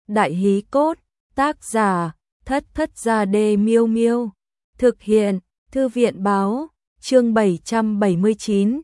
Đại hí cốt, tác giả, Thất Thất Gia Đê Miêu Miêu. Thực hiện, Thư viện báo, chương 779,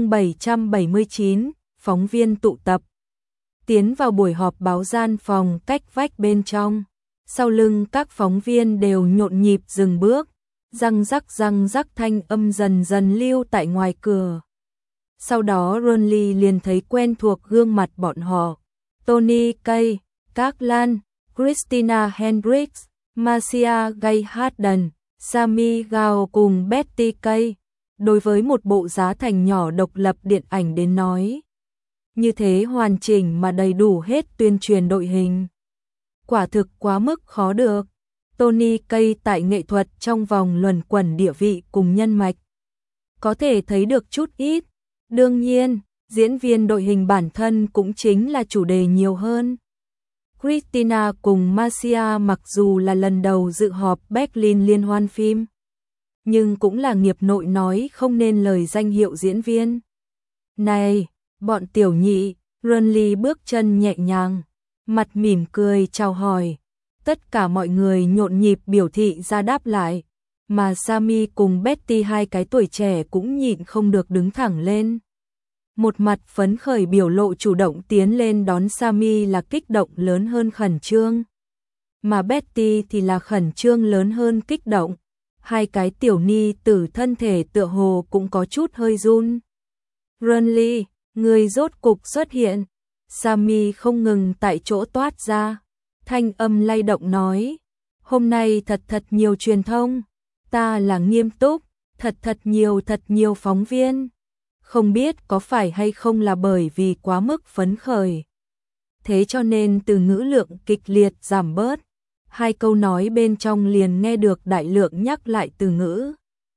phóng viên tụ tập. Tiến vào buổi họp báo gian phòng cách vách bên trong. Sau lưng các phóng viên đều nhộn nhịp dừng bước, răng rắc thanh âm dần dần lưu tại ngoài cửa. Sau đó Ronly liền thấy quen thuộc gương mặt bọn họ. Tony Kaye, Các Lan, Christina Hendricks, Marcia Gay Harden, Sami Gao cùng Betty Kaye. Đối với một bộ giá thành nhỏ độc lập điện ảnh đến nói, như thế hoàn chỉnh mà đầy đủ hết tuyên truyền đội hình. Quả thực quá mức khó được. Tony Kaye tại nghệ thuật trong vòng luẩn quẩn địa vị cùng nhân mạch có thể thấy được chút ít. Đương nhiên, diễn viên đội hình bản thân cũng chính là chủ đề nhiều hơn. Christina cùng Marcia mặc dù là lần đầu dự họp Berlin liên hoan phim, nhưng cũng là nghiệp nội nói không nên lời danh hiệu diễn viên. Này, bọn tiểu nhị, Ronly bước chân nhẹ nhàng, mặt mỉm cười chào hỏi. Tất cả mọi người nhộn nhịp biểu thị ra đáp lại, mà Sami cùng Betty hai cái tuổi trẻ cũng nhịn không được đứng thẳng lên. Một mặt phấn khởi biểu lộ chủ động tiến lên đón Sami là kích động lớn hơn khẩn trương, mà Betty thì là khẩn trương lớn hơn kích động. Hai cái tiểu ni tử thân thể tựa hồ cũng có chút hơi run. Ronly, người rốt cục xuất hiện. Sami không ngừng tại chỗ toát ra, thanh âm lay động nói, hôm nay thật nhiều truyền thông, ta là nghiêm túc, thật nhiều phóng viên. Không biết có phải hay không là bởi vì quá mức phấn khởi, thế cho nên từ ngữ lượng kịch liệt giảm bớt. Hai câu nói bên trong liền nghe được đại lượng nhắc lại từ ngữ.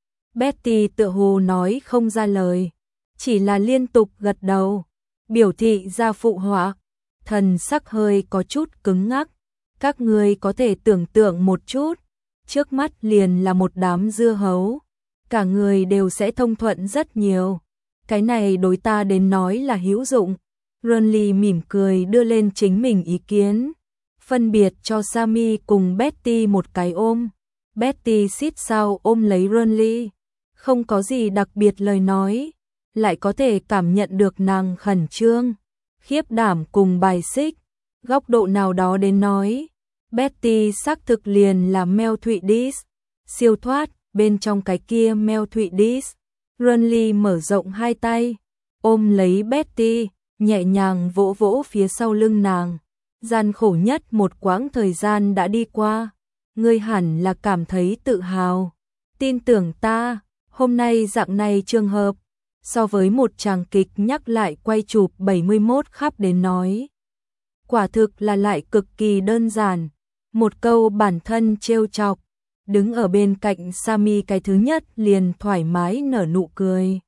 Betty tựa hồ nói không ra lời, chỉ là liên tục gật đầu, biểu thị ra phụ họa, thần sắc hơi có chút cứng ngắc. Các người có thể tưởng tượng một chút, trước mắt liền là một đám dưa hấu, cả người đều sẽ thông thuận rất nhiều. Cái này đối ta đến nói là hữu dụng. Ronly mỉm cười đưa lên chính mình ý kiến, phân biệt cho Sami cùng Betty một cái ôm. Betty xít sao ôm lấy Ronly, không có gì đặc biệt lời nói, lại có thể cảm nhận được nàng khẩn trương, khiếp đảm cùng bài xích. Góc độ nào đó đến nói, Betty xác thực liền là Mel Thụy Dis, siêu thoát bên trong cái kia Mel Thụy Dis. Ronly mở rộng hai tay, ôm lấy Betty, nhẹ nhàng vỗ vỗ phía sau lưng nàng. Gian khổ nhất một quãng thời gian đã đi qua, ngươi hẳn là cảm thấy tự hào. Tin tưởng ta, hôm nay dạng này trường hợp, so với một tràng kịch nhắc lại quay chụp 71 khắp đến nói, quả thực là lại cực kỳ đơn giản. Một câu bản thân trêu chọc, đứng ở bên cạnh Sami cái thứ nhất liền thoải mái nở nụ cười.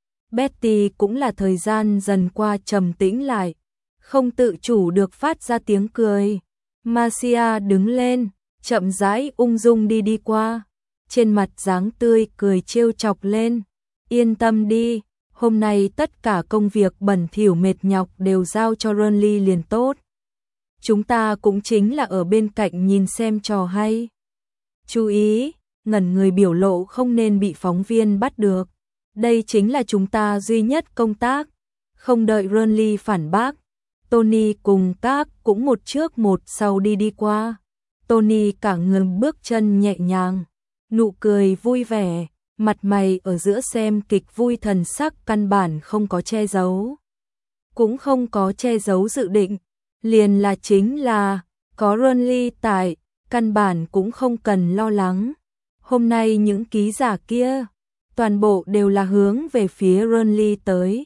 Betty cũng là thời gian dần qua trầm tĩnh lại, không tự chủ được phát ra tiếng cười. Marcia đứng lên, chậm rãi ung dung đi qua, trên mặt dáng tươi cười trêu chọc lên. Yên tâm đi, hôm nay tất cả công việc bẩn thỉu mệt nhọc đều giao cho Ronly liền tốt. Chúng ta cũng chính là ở bên cạnh nhìn xem trò hay. Chú ý, ngẩn người biểu lộ không nên bị phóng viên bắt được. Đây chính là chúng ta duy nhất công tác. Không đợi Ronly phản bác, Tony cùng Các cũng một trước một sau đi qua. Tony cả người bước chân nhẹ nhàng, nụ cười vui vẻ, mặt mày ở giữa xem kịch vui thần sắc căn bản không có che giấu. Cũng không có che giấu dự định, liền là chính là có Ronly tại, căn bản cũng không cần lo lắng. Hôm nay những ký giả kia, toàn bộ đều là hướng về phía Ronly tới.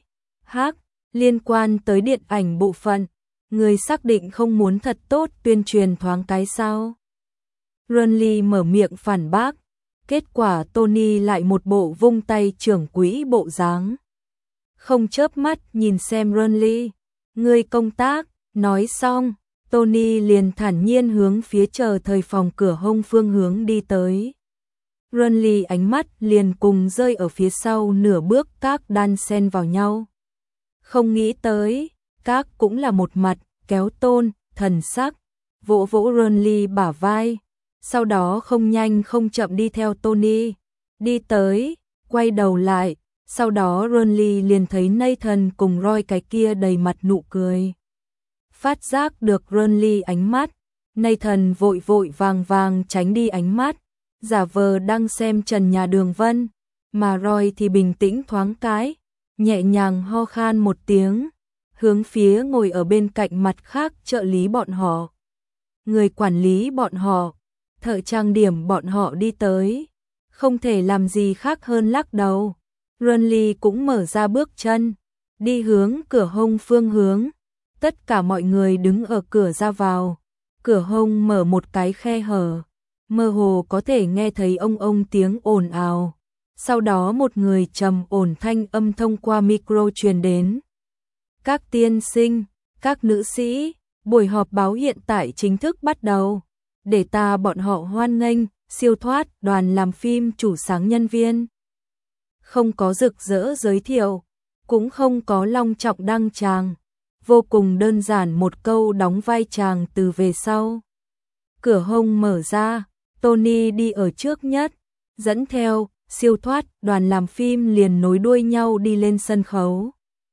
Liên quan tới điện ảnh bộ phận, người xác định không muốn thật tốt tuyên truyền thoáng cái sao? Ronly mở miệng phản bác, kết quả Tony lại một bộ vung tay trưởng quỹ bộ dáng. Không chớp mắt nhìn xem Ronly, người công tác. Nói xong, Tony liền thản nhiên hướng phía chờ thời phòng cửa hông phương hướng đi tới. Ronly ánh mắt liền cùng rơi ở phía sau nửa bước Các đan xen vào nhau. Không nghĩ tới, Các cũng là một mặt kéo tôn, thần sắc vỗ vỗ Ronly bả vai, sau đó không nhanh không chậm đi theo Tony. Đi tới, quay đầu lại, sau đó Ronly liền thấy Nathan cùng Roy cái kia đầy mặt nụ cười. Phát giác được Ronly ánh mắt, Nathan vội vội vàng vàng tránh đi ánh mắt, giả vờ đang xem trần nhà đường vân, mà Roy thì bình tĩnh thoáng cái, nhẹ nhàng ho khan một tiếng, hướng phía ngồi ở bên cạnh mặt khác trợ lý bọn họ. Người quản lý bọn họ, thợ trang điểm bọn họ đi tới, không thể làm gì khác hơn lắc đầu. Ronly cũng mở ra bước chân, đi hướng cửa hông phương hướng. Tất cả mọi người đứng ở cửa ra vào, cửa hông mở một cái khe hở, mơ hồ có thể nghe thấy ông tiếng ồn ào. Sau đó một người trầm ổn thanh âm thông qua micro truyền đến. Các tiên sinh, các nữ sĩ, buổi họp báo hiện tại chính thức bắt đầu. Để ta bọn họ hoan nghênh, siêu thoát đoàn làm phim chủ sáng nhân viên. Không có rực rỡ giới thiệu, cũng không có long trọng đăng tràng. Vô cùng đơn giản một câu đóng vai chàng từ về sau. Cửa hông mở ra, Tony đi ở trước nhất, dẫn theo, siêu thoát, đoàn làm phim liền nối đuôi nhau đi lên sân khấu.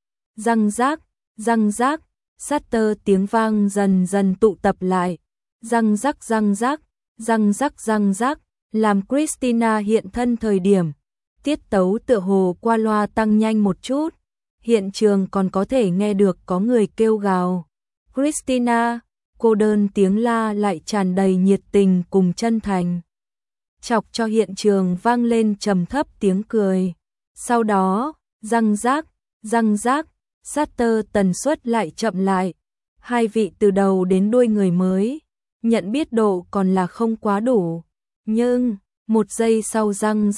Răng rác, shutter tiếng vang dần dần tụ tập lại. Răng rắc, làm Christina hiện thân thời điểm. Tiết tấu tựa hồ qua loa tăng nhanh một chút. Hiện trường còn có thể nghe được có người kêu gào. Christina, cô đơn tiếng la lại tràn đầy nhiệt tình cùng chân thành. Chọc cho hiện trường vang lên trầm thấp tiếng cười. Sau đó, răng rác, shutter tần suất lại chậm lại. Hai vị từ đầu đến đuôi người mới, nhận biết độ còn là không quá đủ. Nhưng, một giây sau răng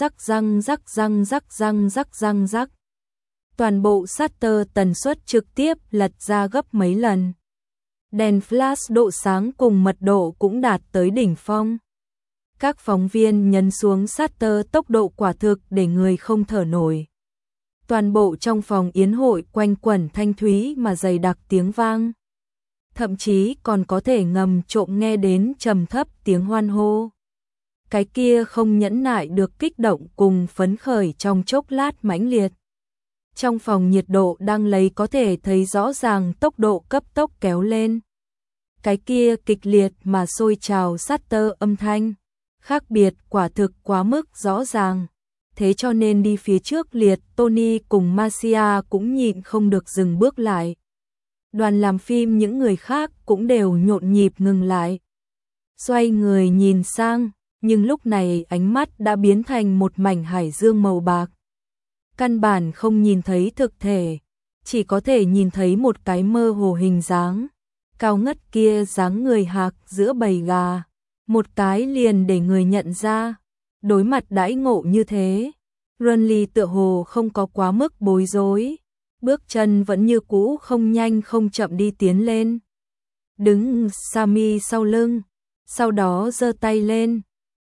rắc. Toàn bộ shutter tần suất trực tiếp lật ra gấp mấy lần. Đèn flash độ sáng cùng mật độ cũng đạt tới đỉnh phong. Các phóng viên nhấn xuống shutter tốc độ quả thực để người không thở nổi. Toàn bộ trong phòng yến hội quanh quẩn thanh thúy mà dày đặc tiếng vang. Thậm chí còn có thể ngầm trộm nghe đến trầm thấp tiếng hoan hô. Cái kia không nhẫn nại được kích động cùng phấn khởi trong chốc lát mãnh liệt. Trong phòng nhiệt độ đang lấy có thể thấy rõ ràng tốc độ cấp tốc kéo lên. Cái kia kịch liệt mà sôi trào shutter âm thanh, khác biệt quả thực quá mức rõ ràng. Thế cho nên đi phía trước liệt, Tony cùng Marcia cũng nhịn không được dừng bước lại. Đoàn làm phim những người khác cũng đều nhộn nhịp ngừng lại. Xoay người nhìn sang, nhưng lúc này ánh mắt đã biến thành một mảnh hải dương màu bạc. Căn bản không nhìn thấy thực thể, chỉ có thể nhìn thấy một cái mơ hồ hình dáng. Cao ngất kia dáng người hạc giữa bầy gà, một cái liền để người nhận ra. Đối mặt đãi ngộ như thế, Ronly tựa hồ không có quá mức bối rối, bước chân vẫn như cũ không nhanh không chậm đi tiến lên. Đứng Sammy sau lưng, sau đó giơ tay lên,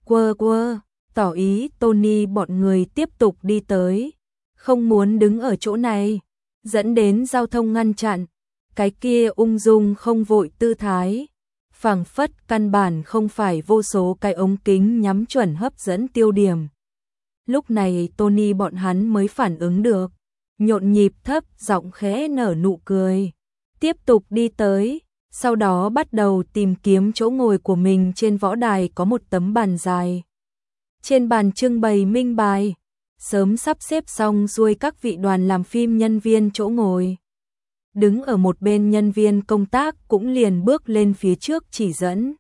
quơ, tỏ ý Tony bọn người tiếp tục đi tới, không muốn đứng ở chỗ này, dẫn đến giao thông ngăn chặn. Cái kia ung dung không vội tư thái, phảng phất căn bản không phải vô số cái ống kính nhắm chuẩn hấp dẫn tiêu điểm. Lúc này Tony bọn hắn mới phản ứng được, nhộn nhịp thấp giọng khẽ nở nụ cười, tiếp tục đi tới, sau đó bắt đầu tìm kiếm chỗ ngồi của mình. Trên võ đài có một tấm bàn dài. Trên bàn trưng bày minh bài, sớm sắp xếp xong xuôi các vị đoàn làm phim nhân viên chỗ ngồi. Đứng ở một bên nhân viên công tác cũng liền bước lên phía trước chỉ dẫn.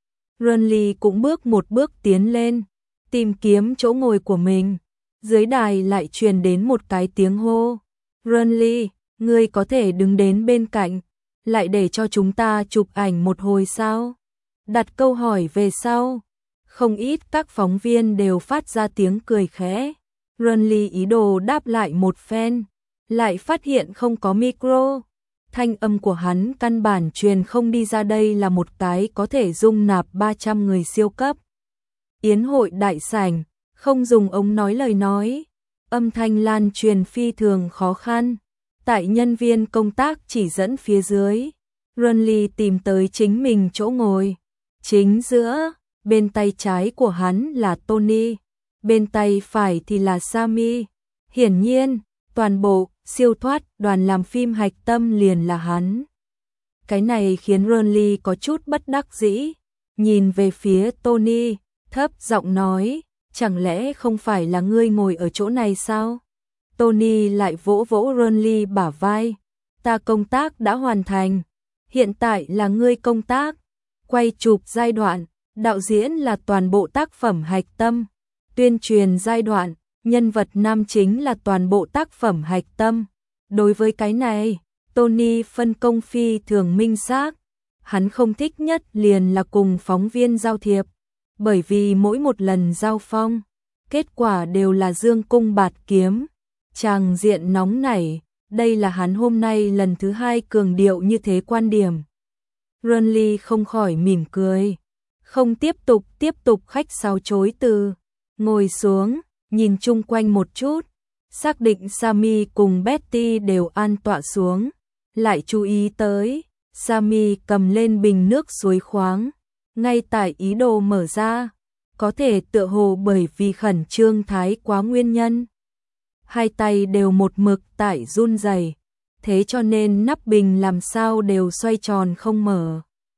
Ronly cũng bước một bước tiến lên, tìm kiếm chỗ ngồi của mình. Dưới đài lại truyền đến một cái tiếng hô. Ronly, ngươi có thể đứng đến bên cạnh, lại để cho chúng ta chụp ảnh một hồi sao? Đặt câu hỏi về sau. Không ít các phóng viên đều phát ra tiếng cười khẽ. Ronly ý đồ đáp lại một phen, lại phát hiện không có micro. Thanh âm của hắn căn bản truyền không đi ra. Đây là một cái có thể dung nạp 300 người siêu cấp yến hội đại sảnh, không dùng ống nói lời nói. Âm thanh lan truyền phi thường khó khăn. Tại nhân viên công tác chỉ dẫn phía dưới, Ronly tìm tới chính mình chỗ ngồi, Chính giữa, bên tay trái của hắn là Tony, bên tay phải thì là Sammy. Hiển nhiên, toàn bộ siêu thoát đoàn làm phim hạch tâm liền là hắn. Cái này khiến Ronly có chút bất đắc dĩ, nhìn về phía Tony, thấp giọng nói, chẳng lẽ không phải là ngươi ngồi ở chỗ này sao? Tony lại vỗ vỗ Ronly bả vai, ta công tác đã hoàn thành, hiện tại là ngươi công tác. Quay chụp giai đoạn, đạo diễn là toàn bộ tác phẩm hạch tâm, tuyên truyền giai đoạn, nhân vật nam chính là toàn bộ tác phẩm hạch tâm. Đối với cái này, Tony phân công phi thường minh xác, hắn không thích nhất liền là cùng phóng viên giao thiệp, bởi vì mỗi một lần giao phong, kết quả đều là dương cung bạt kiếm, tràng diện nóng nảy, đây là hắn hôm nay lần thứ 2 cường điệu như thế quan điểm. Ronly không khỏi mỉm cười, không tiếp tục khách sáo chối từ, ngồi xuống, nhìn chung quanh một chút, xác định Sammy cùng Betty đều an tọa xuống, lại chú ý tới, Sammy cầm lên bình nước suối khoáng, ngay tại ý đồ mở ra, có thể tựa hồ bởi vì khẩn trương thái quá nguyên nhân. Hai tay đều một mực tại run rẩy, thế cho nên nắp bình làm sao đều xoay tròn không mở.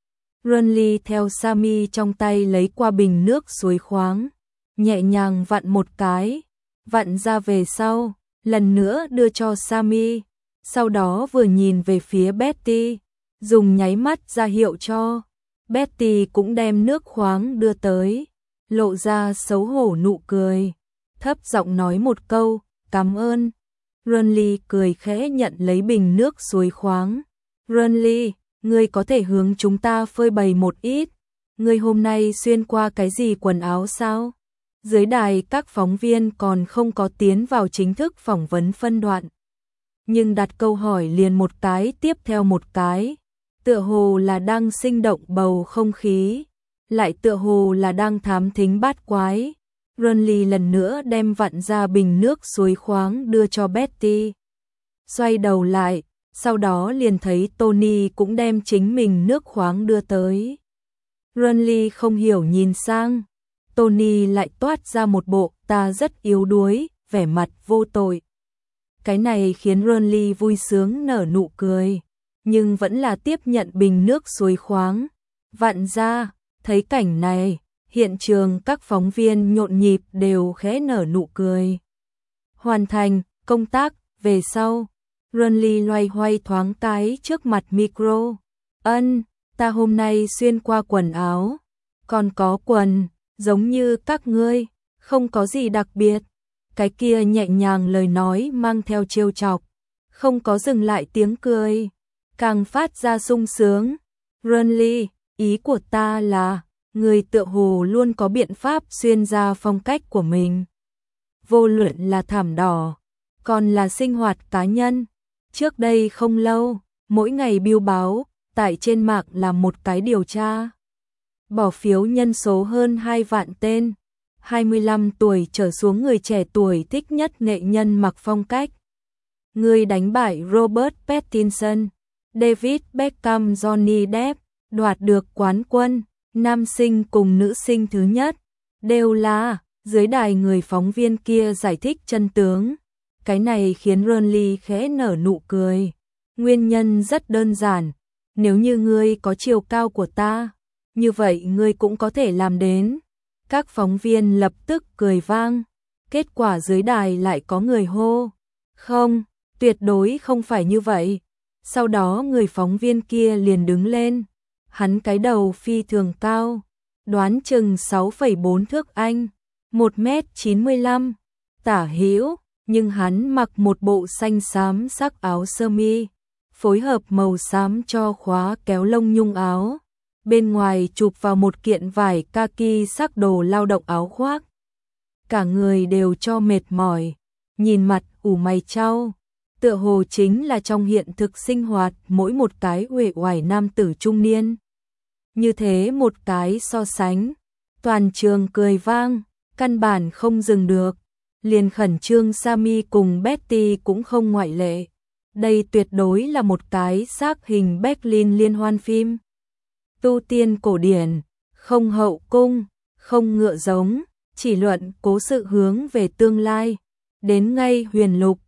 Ronly theo Sammy trong tay lấy qua bình nước suối khoáng, nhẹ nhàng vặn một cái, vặn ra về sau, lần nữa đưa cho Sammy, sau đó vừa nhìn về phía Betty, dùng nháy mắt ra hiệu cho. Betty cũng đem nước khoáng đưa tới, lộ ra xấu hổ nụ cười, thấp giọng nói một câu, cảm ơn. Ronly cười khẽ nhận lấy bình nước suối khoáng. Ronly, ngươi có thể hướng chúng ta phơi bày một ít, ngươi hôm nay xuyên qua cái gì quần áo sao? Dưới đài các phóng viên còn không có tiến vào chính thức phỏng vấn phân đoạn, nhưng đặt câu hỏi liền một cái tiếp theo một cái, tựa hồ là đang sinh động bầu không khí, lại tựa hồ là đang thám thính bát quái. Ronly lần nữa đem vặn ra bình nước suối khoáng đưa cho Betty. Xoay đầu lại, sau đó liền thấy Tony cũng đem chính mình nước khoáng đưa tới. Ronly không hiểu nhìn sang, Tony lại toát ra một bộ ta rất yếu đuối, vẻ mặt vô tội. Cái này khiến Ronly vui sướng nở nụ cười, nhưng vẫn là tiếp nhận bình nước suối khoáng, vặn ra, thấy cảnh này, hiện trường các phóng viên nhộn nhịp đều khẽ nở nụ cười. Hoàn thành công tác về sau, Ronly loay hoay thoáng cái trước mặt micro. Ta hôm nay xuyên qua quần áo, còn có quần, giống như các ngươi, không có gì đặc biệt. Cái kia nhẹ nhàng lời nói mang theo trêu chọc, không có dừng lại tiếng cười, càng phát ra sung sướng. Ronly, ý của ta là, người tựa hồ luôn có biện pháp xuyên ra phong cách của mình. Vô luận là thảm đỏ, còn là sinh hoạt cá nhân. Trước đây không lâu, mỗi ngày biêu báo, tại trên mạng là một cái điều tra. Bỏ phiếu nhân số hơn 2 vạn tên, 25 tuổi trở xuống người trẻ tuổi thích nhất nghệ nhân mặc phong cách. Người đánh bại Robert Pattinson, David Beckham, Johnny Depp, đoạt được quán quân, nam sinh cùng nữ sinh thứ nhất, đều là, dưới đài người phóng viên kia giải thích chân tướng. Cái này khiến Ronly khẽ nở nụ cười. Nguyên nhân rất đơn giản, nếu như ngươi có chiều cao của ta, như vậy ngươi cũng có thể làm đến. Các phóng viên lập tức cười vang, kết quả dưới đài lại có người hô, không, tuyệt đối không phải như vậy. Sau đó người phóng viên kia liền đứng lên, hắn cái đầu phi thường cao, đoán chừng 6,4 thước Anh, 1m95 tả hữu, nhưng hắn mặc một bộ xanh xám sắc áo sơ mi, phối hợp màu xám cho khóa kéo lông nhung áo, bên ngoài chụp vào một kiện vải kaki sắc đồ lao động áo khoác. Cả người đều cho mệt mỏi, nhìn mặt ủ mày chau, tựa hồ chính là trong hiện thực sinh hoạt mỗi một cái uể oải nam tử trung niên. Như thế một cái so sánh, toàn trường cười vang, căn bản không dừng được, liền khẩn trương Sammy cùng Betty cũng không ngoại lệ. Đây tuyệt đối là một cái xác hình Berlin liên hoan phim. Tu tiên cổ điển, không hậu cung, không ngựa giống, chỉ luận cố sự hướng về tương lai. Đến ngay Huyền Lục,